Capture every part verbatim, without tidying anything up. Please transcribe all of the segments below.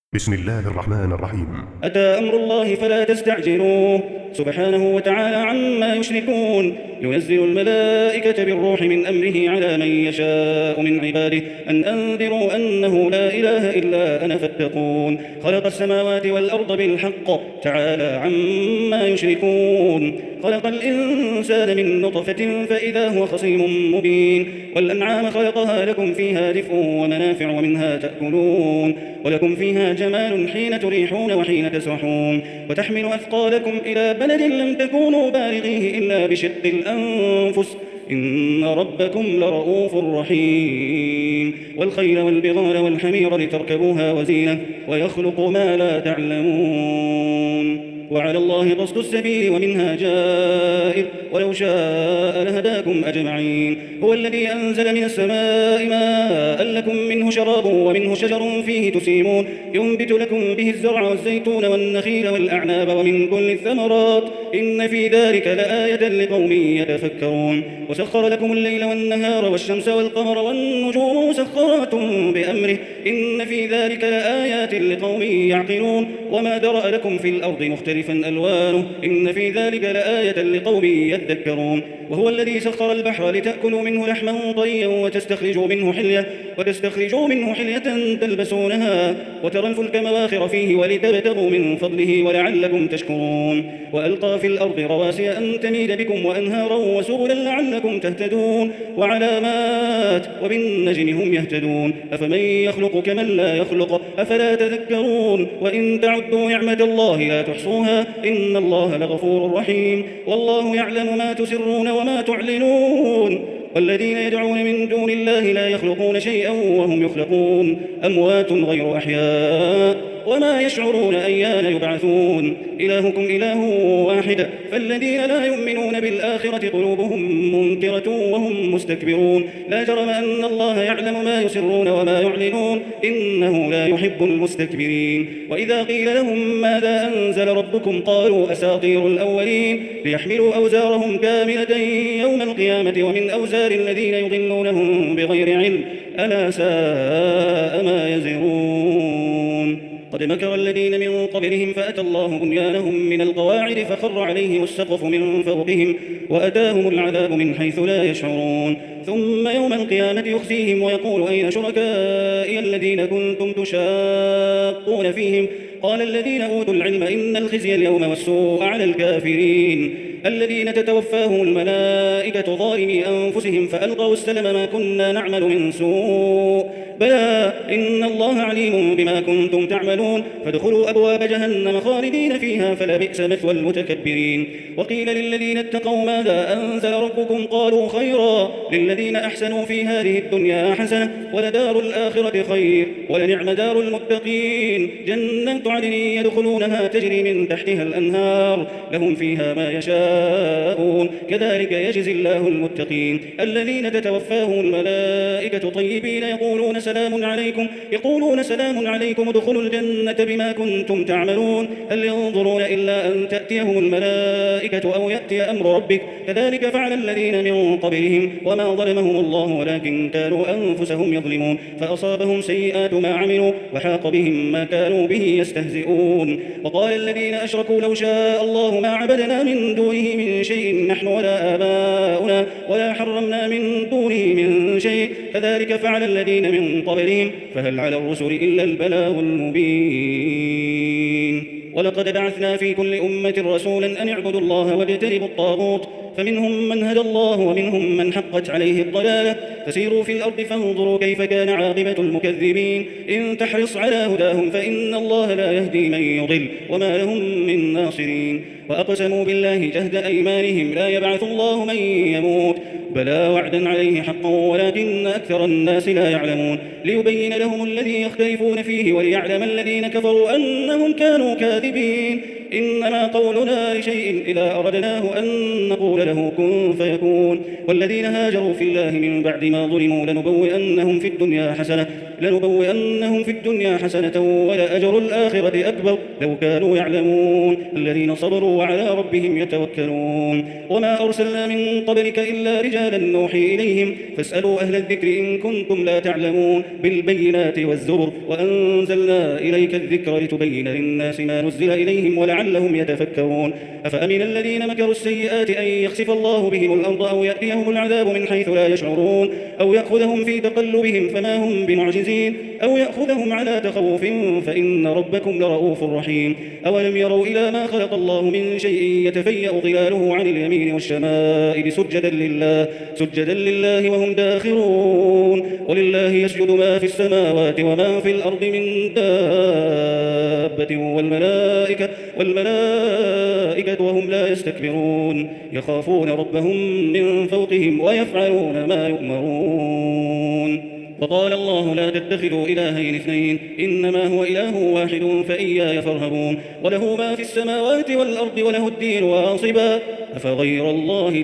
بسم الله الرحمن الرحيم. أتى أمر الله فلا تستعجلوه سبحانه وتعالى عما يشركون. ينزل الملائكة بالروح من أمره على من يشاء من عباده أن أنذروا أنه لا إله إلا أنا فاتقون. خلق السماوات والأرض بالحق تعالى عما يشركون. خلق الإنسان من نطفة فإذا هو خصيم مبين. والأنعام خلقها لكم فيها دفء ومنافع ومنها تأكلون ولكم فيها جمال حين تريحون وحين تسرحون. وتحمل أثقالكم إلى بلد لم تكونوا بالغيه إلا بشق الأنفس إن ربكم لرؤوف رحيم. والخيل والبغال والحمير لتركبوها وزينة ويخلق ما لا تعلمون. وعلى الله قصد السبيل ومنها جائر ولو شاء لهداكم أجمعين. هو الذي أنزل من السماء ماء لكم منه شراب ومنه شجر فيه تسيمون ينبت لكم به الزرع والزيتون والنخيل والأعناب ومن كل الثمرات إن في ذلك لآية لقوم يتفكرون. وسخر لكم الليل والنهار والشمس والقمر والنجوم مسخرات بأمره إن في ذلك لآيات لقوم يعقلون. وما درأ لكم في الأرض مختلفا ألوانه إن في ذلك لآية لقوم يذكرون. وهو الذي سخر البحر لتأكلوا منه لحما طريا وتستخرجوا منه حلية وتستخرجوا منه حلية تلبسونها وترى الفلك مواخر فيه ولتبتغوا من فضله ولعلكم تشكرون. وألقى في الأرض رواسي أن تميد بكم وأنهارا وسبلا لعلكم تهتدون وعلامات وبالنجم هم يهتدون. أفمن يخلق كمن لا يخلق أفلا تذكرون. وإن تعدوا نعمة الله لا تحصوها إن الله لغفور رحيم. والله يعلم ما تسرون وما تعلنون. والذين يدعون من دون الله لا يخلقون شيئا وهم يخلقون أموات غير أحياء وما يشعرون أيان يبعثون. إلهكم إله واحد فالذين لا يؤمنون بالآخرة قلوبهم منكرة وهم مستكبرون. لا جرم أن الله يعلم ما يسرون وما يعلنون إنه لا يحب المستكبرين. وإذا قيل لهم ماذا أنزل ربكم قالوا أساطير الأولين ليحملوا أوزارهم كاملة يوم القيامة ومن أوزار الذين يضلونهم بغير علم ألا ساء ما يزرون. قد مكر الذين من قبلهم فأتى الله بنيانهم من القواعد فخر عليهم السقف من فوقهم وأتاهم العذاب من حيث لا يشعرون. ثم يوم القيامة يخزيهم ويقول أين شركائي الذين كنتم تشاقون فيهم قال الذين أوتوا العلم إن الخزي اليوم والسوء على الكافرين الذين تتوفاهم الملائكة ظالمي أنفسهم فألقوا السلم ما كنا نعمل من سوء بلى إن الله عليم بما كنتم تعملون فادخلوا أبواب جهنم خالدين فيها فلبئس مثوى المتكبرين. وقيل للذين اتقوا ماذا أنزل ربكم قالوا خيرا للذين أحسنوا في هذه الدنيا حسنة ولدار الآخرة خير ولنعم دار المتقين جنات عدن يدخلونها تجري من تحتها الأنهار لهم فيها ما يشاءون كذلك يجزي الله المتقين الذين تتوفاهم الملائكة طيبين يقولون سلام عليكم يقولون سلام عليكم ادخلوا الجنة بما كنتم تعملون هل ينظرون إلا أن تأتيهم الملائكة أو يأتي أمر ربك كذلك فعل الذين من قبلهم وما ظلمهم الله ولكن كانوا أنفسهم يظلمون فأصابهم سيئات ما عملوا وحاق بهم ما كانوا به يستهزئون. وقال الذين أشركوا لو شاء الله ما عبدنا من دونه من شيء نحن ولا آباؤنا ولا حرمنا من دونه من شيء كذلك فعل الذين من قبلهم فهل على الرسل إلا البلاغ المبين. ولقد بعثنا في كل أمة رسولا أن اعبدوا الله واجتنبوا الطاغوت فمنهم من هدى الله ومنهم من حقت عليه الضلالة فسيروا في الأرض فانظروا كيف كان عاقبة المكذبين. إن تحرص على هداهم فإن الله لا يهدي من يضل وما لهم من ناصرين. وأقسموا بالله جهد أيمانهم لا يبعث الله من يموت بلى وعدا عليه حقا ولكن أكثر الناس لا يعلمون ليبين لهم الذي يختلفون فيه وليعلم الذين كفروا أنهم كانوا كاذبين. إنما قولنا لشيء إذا أردناه أن نقول له كن فيكون والذين هاجروا في الله من بعد ما ظلموا لنبوئنهم في الدنيا حسنة لنبوئنهم في الدنيا حسنة ولأجر الآخرة أكبر لو كانوا يعلمون الذين صبروا وعلى ربهم يتوكلون وما أرسلنا من قبلك إلا رجالا نوحي إليهم فاسألوا أهل الذكر إن كنتم لا تعلمون بالبينات والزبر وأنزلنا إليك الذكر لتبين للناس ما نزل إليهم ولعلهم يتفكرون أفأمن الذين مكروا السيئات أن يخسف الله بهم الأرض أو يأتيهم العذاب من حيث لا يشعرون أو يأخذهم في تقلبهم فما هم بمعجزين أو يأخذهم على تخوف فإن ربكم لرؤوف رحيم أولم يروا إلى ما خلق الله من شيء يتفيأ ظلاله عن اليمين والشمائل سجدا لله سجدا لله وهم داخرون ولله يسجد ما في السماوات وما في الأرض من دابة والملائكة والملائكة وهم لا يستكبرون يخافون ربهم من فوقهم ويفعلون ما يؤمرون وقال الله لا تتخذوا إلهين اثنين إنما هو إله واحد فإياي فارهبون وله ما في السماوات والأرض وله الدين واصبا أفغير الله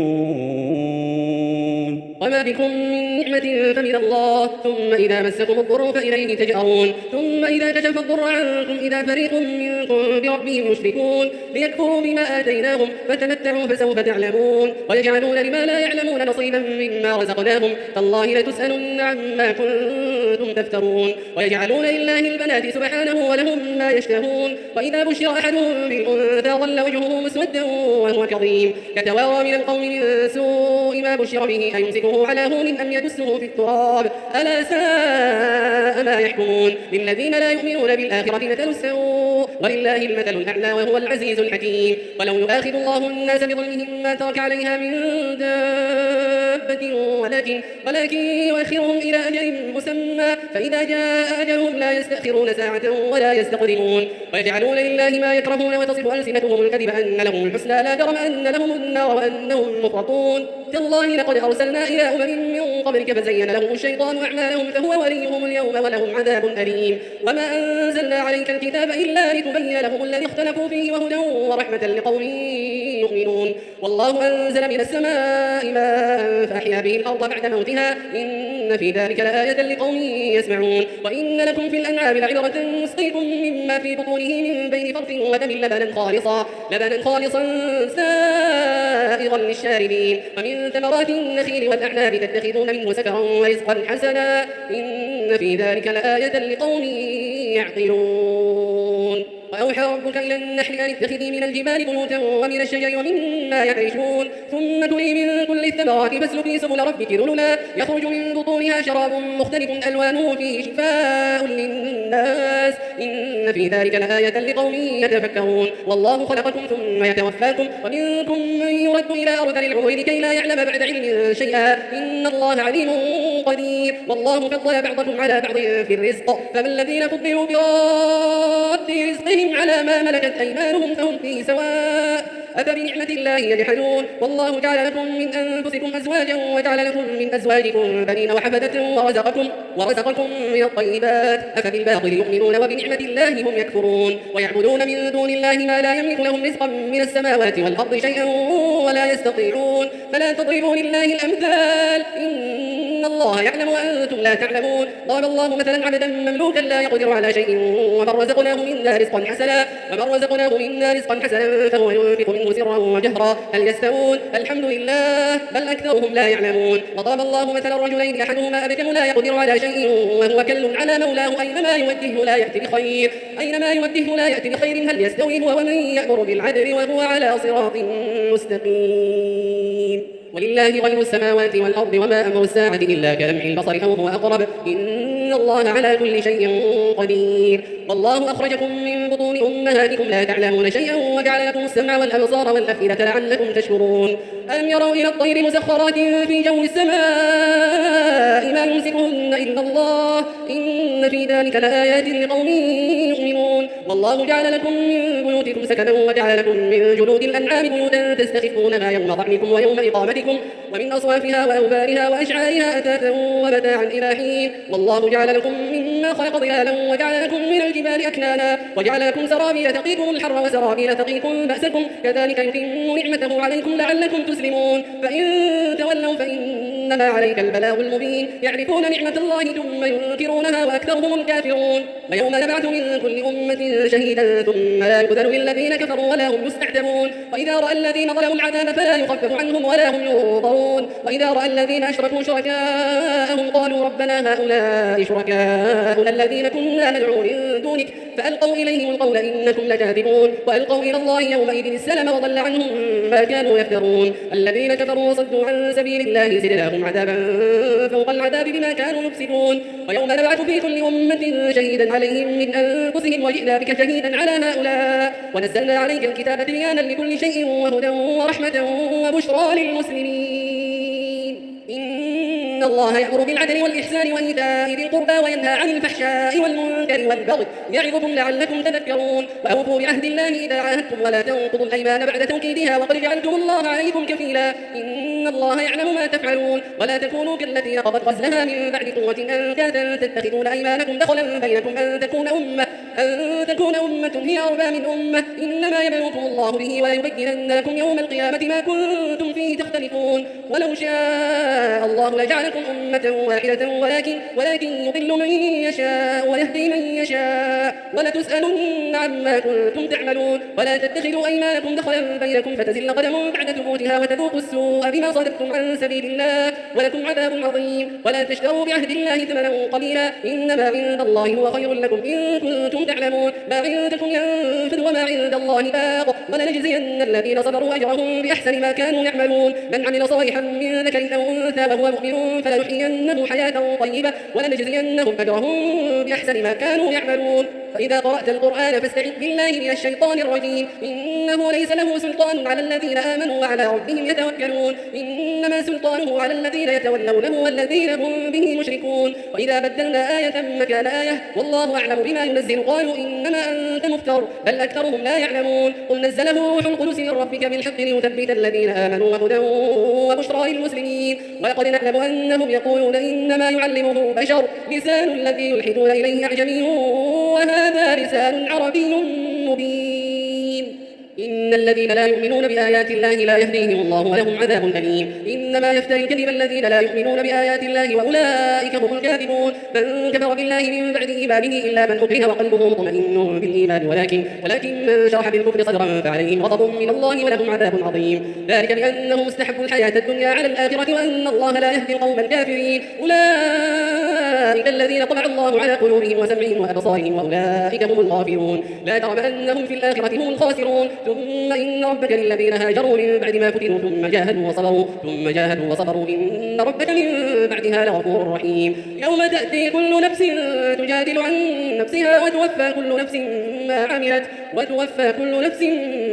تتقون وما بكم من نعمة فمن الله ثم إذا مسكم الضر فإليه تجأرون ثم إذا كشف الضر عنكم إذا فريق منكم بربهم يشركون ليكفروا بما آتيناهم فتمتعوا فسوف تعلمون ويجعلون لما لا يعلمون نصيبا مما رزقناهم تالله لتسألن عما كنتم تفترون ويجعلون لله البنات سبحانه ولهم ما يشتهون وإذا بشر أحدهم بالأنثى ظل وجهه مسودا وهو كظيم يتوارى من القوم من سوء ما بشر به أيمسكه على هون أم يدسه في التراب ألا ساء ما يحكمون للذين لا يؤمنون بالآخرة مثل السوء ولله المثل الأعلى وهو العزيز الحكيم ولو يؤاخذ الله الناس بظلمهم ما ترك عليها من دابة ولكن, ولكن يؤخرهم إلى أجل مسمى فإذا جاء أجلهم لا يستأخرون ساعة ولا يستقدمون ويجعلون لله ما يكرهون وتصف ألسنتهم الكذب أن لهم الحسنى لا جرم أن لهم النار وأنهم مفرطون تالله لقد أرسلنا إلى أمم من قبلك فزين لهم الشيطان أعمالهم فهو وليهم اليوم ولهم عذاب أليم وما أنزلنا عليك الكتاب إلا لتبين لهم الذي اختلفوا فيه وهدى ورحمة لقوم يؤمنون والله أنزل من السماء ماء فأحيا به الأرض بعد موتها إن في ذلك لآية لقوم يسمعون وإن لكم في الأنعام لعبرة نسقيكم مما في بطونه من بين فرث ودم لبنا خالصا لبنا خالصا سائغا للشاربين ومن ثمرات النخيل والأعناب تتخذون منه سكرا ورزقا حسنا إن في ذلك لآية لقوم يعقلون وأوحى ربك إلى النحل أن اتخذي من الجبال بيوتا ومن الشجر ومما يعرشون ثم كلي من كل الثمرات فاسلكي سبل ربك ذللا يخرج من بطونها شراب مختلف ألوانه فيه شفاء للناس إن في ذلك لآية لقوم يتفكرون والله خلقكم ثم يتوفاكم ومنكم من يرد إلى أرذل العمر لكي لا يعلم بعد علم شيئا إن الله عليم قدير والله فضل بعضكم على بعض في الرزق فما الذين فضلوا براد رزقهم على ما ملكت أيمانهم فهم فيه سواء أفبنعمة الله يجحدون والله جعل لكم من أنفسكم أزواجا وجعل لكم من أزواجكم بنين وحفدة ورزقكم, ورزقكم من الطيبات أفبالباطل يؤمنون وبنعمة الله هم يكفرون ويعبدون من دون الله ما لا يملك لهم رزقا من السماوات والأرض شيئا ولا يستطيعون فلا تضربوا لله الأمثال إن الله يعلم وأنتم لا تعلمون ضرب الله مثلا عبدا مملوكا لا يقدر على شيء ومن رزقناه منا رزقا حسنا ومن رزقناه منا رزقا حسنا فهو ينفق منه سرا وجهرا هل يستوون الحمد لله بل أكثرهم لا يعلمون وضرب الله مثلا رجلين أحدهما أبكم لا يقدر على شيء وهو كل على مولاه أينما يوجهه لا يأتي بخير أينما يوجهه لا يأتي بخير هل يستوي هو ومن يأمر بالعدل وهو على صراط مستقيم ولله غير السماوات والأرض وما أمر الساعة إلا كلمح البصر أو هو أقرب إن الله على كل شيء قدير والله أخرجكم من بطون أمهاتكم لا تعلمون شيئا وجعل لكم السمع والأبصار والأفئدة لعلكم تشكرون ألم يروا إلى الطير مسخرات في جو السماء ما يمسكهن إلا الله إن في ذلك لآيات لقوم يؤمنون والله جعل لكم من بيوتكم سكنا وجعل لكم من جلود الأنعام بيوتا تستخفونها يوم ضعنكم ويوم إقامتكم ومن أصوافها وأوبارها وأشعارها أثاثا ومتاعا إلى حين والله جعل لكم مما خلق ظلالا وجعل لكم من الجبال الجبال أكنانا وجعل لكم سرابيل تقيكم الحر وسرابيل تقيكم بأسكم كذلك يتم نعمته عليكم لعلكم تسلمون فإن تولوا فإنما عليك البلاغ المبين يعرفون نعمة الله ثم ينكرونها وأكثرهم الكافرون ويوم نبعث من كل أمة شهيدا ثم لا يؤذن للذين كفروا ولا هم يستعتبون وإذا رأى الذين ظلموا العذاب فلا يخفف عنهم ولا هم ينظرون وإذا رأى الذين أشركوا شركاءهم قالوا ربنا هؤلاء شركاؤنا الذين كنا ندعو من دونك فألقوا إليهم القول إنكم لكاذبون وألقوا إلى الله يومئذ السلم وضل عنهم ما كانوا يفترون الذين كفروا وصدوا عن سبيل الله زدناهم عذابا فوق العذاب بما كانوا يفسدون ويوم نبعث في كل أمة شهيدا عليهم من أنفسهم وجئنا بك شهيدا على هؤلاء ونزلنا عليك الكتاب تبيانا لكل شيء وهدى ورحمة وبشرى للمسلمين إن الله يأمر بالعدل والإحسان وإيتاء ذي القربى وينهى عن الفحشاء والمنكر والبغي يعظكم لعلكم تذكرون وأوفوا بعهد الله إذا عاهدتم ولا تنقضوا الأيمان بعد توكيدها وقد جعلتم الله عليكم كفيلا إن الله يعلم ما تفعلون ولا تكونوا كالتي نقضت غزلها من بعد قوة أنكاثا تتخذون أيمانكم دخلا بينكم أن تكون أمة أن تكون أمة هي أربى من أمة إنما يبلوكم الله به وليبينن لكم يوم القيامة ما كنتم فيه تختلفون ولو شاء الله لجعلكم أمة واحدة ولكن ولكن يضل من يشاء ويهدي من يشاء ولتسألن عما كنتم تعملون ولا تتخذوا أيمانكم دخلا بينكم فتزل قدم بعد ثبوتها وتذوقوا السوء بما صددتم عن سبيل الله ولكم عذاب عظيم ولا تشتروا بعهد الله ثمنا قليلا إنما عند الله هو خير لكم إن كنتم تعلمون ما عندكم ينفد وما عند الله باق ولنجزين الذين صبروا أجرهم بأحسن ما كانوا يعملون من عمل صالحا من ذكر أو أنثى وهو مؤمن فلنحيينه حياة طيبة ولنجزينهم أجرهم بأحسن ما كانوا يعملون فإذا قرأت القرآن فاستعذ بالله من الشيطان الرجيم إنه ليس له سلطان على الذين آمنوا وعلى ربهم يتوكلون إنما سلطانه على الذين يتولونه والذين هم به مشركون وإذا بدلنا آية مكان آية والله أعلم بما ينزل قالوا إنما أنت مفتر بل أكثرهم لا يعلمون قل نزله روح القدس من ربك بالحق ليثبت الذين آمنوا وهدى وبشرى للمسلمين ولقد نعلم أنهم يقولون إنما يعلمه بشر لسان الذي يلحدون إليه أعجمي وهذا لسان عربي مبين إن الذين لا يؤمنون بآيات الله لا يهديهم الله ولهم عذاب أليم إنما يفتري الكذب الذين لا يؤمنون بآيات الله وأولئك هم الكاذبون من كفر بالله من بعد إيمانه إلا من أكره وقلبه مطمئن بالإيمان ولكن ولكن من شرح بالكفر صدرا فعليهم غضب من الله ولهم عذاب عظيم ذلك بأنهم استحبوا الحياة الدنيا على الآخرة وأن الله لا يهدي القوم الكافرين أولئك الذين طبع الله على قلوبهم وسمعهم وأبصارهم وأولئك هم الغافلون لا جرم أنهم في الآخرة هم الخاسرون ثم إن ربك للذين هاجروا من بعد ما فتنوا ثم جاهدوا وصبروا ثم جاهدوا وصبروا إن ربك من بعدها لغفور رحيم يوم تأتي كل نفس تجادل عن نفسها وتوفى كل نفس ما عملت وتوفى كل نفس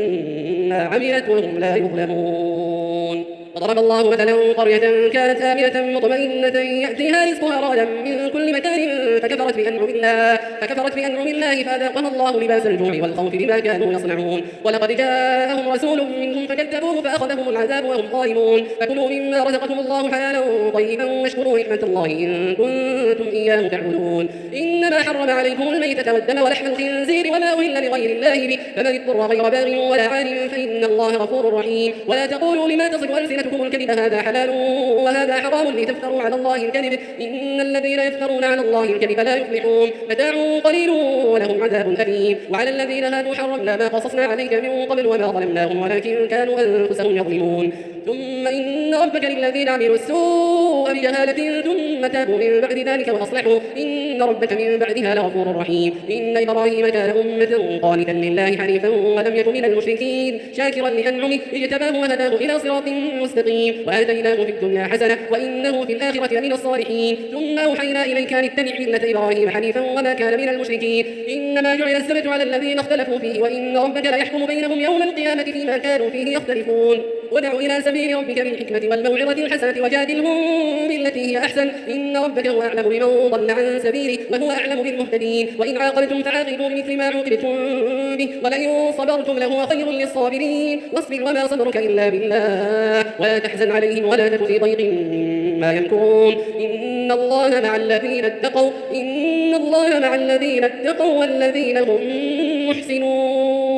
ما عملت وهم لا يظلمون وضرب الله مثلا قرية كانت آمنة مطمئنة يأتيها رزقها رغدا من كل مكان فكفرت بأنعم الله فكفرت بأنعم الله فأذاقها الله لباس الجوع والخوف بما كانوا يصنعون ولقد جاءهم رسول منهم فكذبوه فأخذهم العذاب وهم ظالمون فكلوا مما رزقكم الله حلالا طيبا واشكروا نعمة الله إن كنتم إياه تعبدون إنما حرم عليكم الميتة والدم ولحم الخنزير وما أهل لغير الله به فمن اضطر غير باغ ولا عاد فإن الله غفور رحيم ولا تقولوا لما تصف ألسنتكم الكذب هذا حلال وهذا حرام لتفتروا على الله الكذب إن الذين يفترون على الله الكذب لا يفلحون متاع قليل ولهم عذاب أليم وعلى الذين هادوا حرمنا ما قصصنا عليك من قبل وما ظلمناهم ولكن كانوا أنفسهم يظلمون ثم إن ربك للذين عملوا السوء بجهالة ثم تابوا من بعد ذلك وأصلحوا إن ربك من بعدها لغفور رحيم إن إبراهيم كان أمة قانتا لله حنيفا ولم يكن من المشركين شاكرا لأنعمه اجتباه وهداه إلى صراط مستقيم وآتيناه في الدنيا حسنة وإنه في الآخرة لمن الصالحين ثم أوحينا إليك أن اتبع ملة إبراهيم حنيفا وما كان من المشركين إنما جعل السبت على الذين اختلفوا فيه وإن ربك ليحكم بينهم يوم القيامة فيما كانوا فيه يختلفون ودع إلى سبيل ربك بالحكمة والموعظة الحسنة وجادلهم بالتي هي أحسن إن ربك هو أعلم بمن ضل عن سبيله وهو أعلم بالمهتدين وإن عاقبتم فعاقبوا بمثل ما عوقبتم به ولئن صبرتم لهو خير للصابرين واصبر وما صبرك إلا بالله ولا تحزن عليهم ولا تك في ضيق مما يمكرون إن إن الله مع الذين اتقوا إن الله مع الذين اتقوا والذين هم محسنون